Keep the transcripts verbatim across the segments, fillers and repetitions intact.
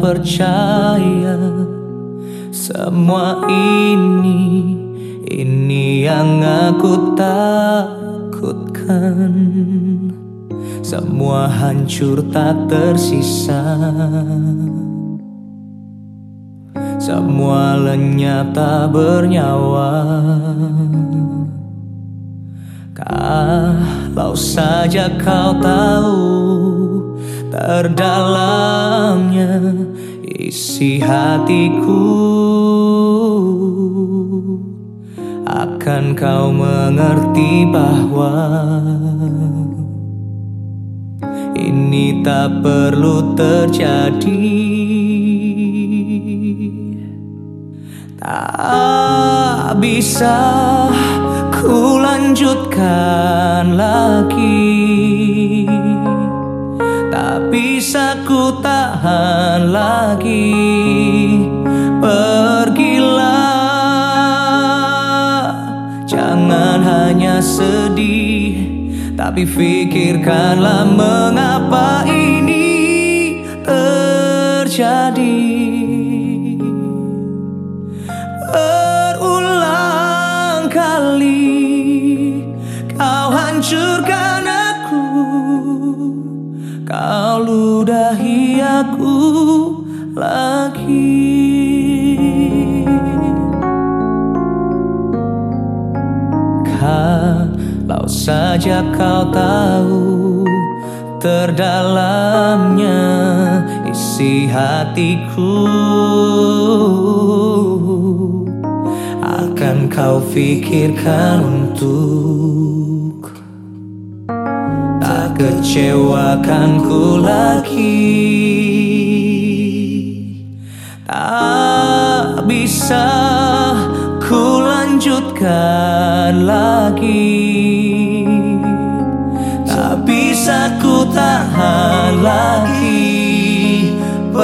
percaya semua ini, ini yang aku takutkan. Semua hancur tak tersisa, semua lenyap tak bernyawa. Kalau saja kau tahu terdalamnya isi hatiku, akan kau mengerti bahwa ini tak perlu terjadi. Tak bisa ku lanjutkan lagi, tak bisa ku tahan lagi. Pergilah, jangan hanya sedih, tapi pikirkanlah mengapa ini terjadi. Berulang kali kau hancurkan aku, kau ludahi aku lagi. Kalau saja kau tahu terdalamnya isi hatiku, akan kau pikirkan untuk tak kecewakanku lagi. Tak bisa ku lanjutkan lagi, tak bisa ku tahan lagi.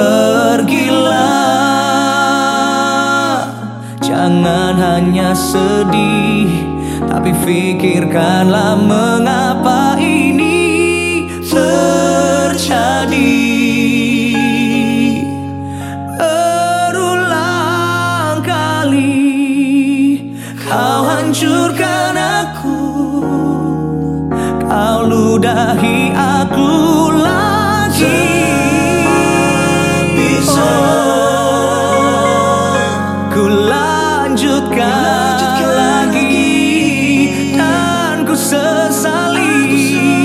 Pergilah, jangan hanya sedih, tapi pikirkanlah mengapa ini terjadi. Berulang kali kau hancurkan aku, kau ludahi aku lagi. Bisa ku lanjutkan lagi, dan ku sesali.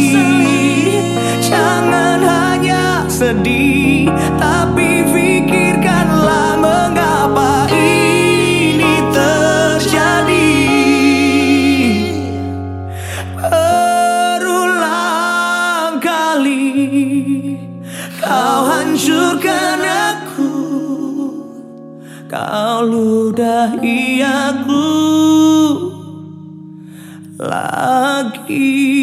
Jangan hanya sedih, tapi pikirkanlah mengapa ini terjadi. Berulang kali kau hancurkan aku, kau ludahi aku lagi.